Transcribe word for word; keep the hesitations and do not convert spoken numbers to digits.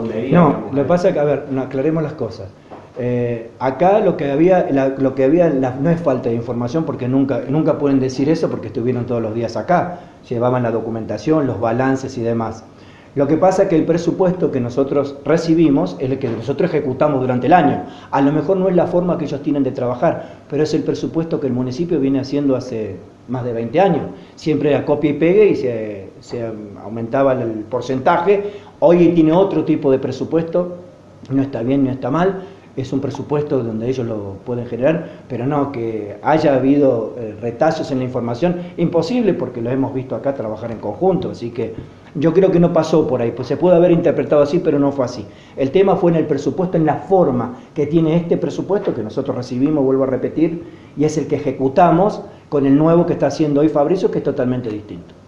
con medidas. No, lo que pasa es que, a ver, no, aclaremos las cosas. Eh, acá lo que había, la, lo que había la, no es falta de información, porque nunca, nunca pueden decir eso porque estuvieron todos los días acá, llevaban la documentación, los balances y demás. Lo que pasa es que el presupuesto que nosotros recibimos es el que nosotros ejecutamos durante el año. A lo mejor no es la forma que ellos tienen de trabajar, pero es el presupuesto que el municipio viene haciendo hace más de veinte años. Siempre era copia y pegue y se, se aumentaba el porcentaje. Hoy tiene otro tipo de presupuesto, no está bien, no está mal. Es un presupuesto donde ellos lo pueden generar, pero no que haya habido eh, retazos en la información, imposible porque lo hemos visto acá trabajar en conjunto, así que yo creo que no pasó por ahí, pues se puede haber interpretado así, pero no fue así. El tema fue en el presupuesto, en la forma que tiene este presupuesto que nosotros recibimos, vuelvo a repetir, y es el que ejecutamos con el nuevo que está haciendo hoy Fabricio, que es totalmente distinto.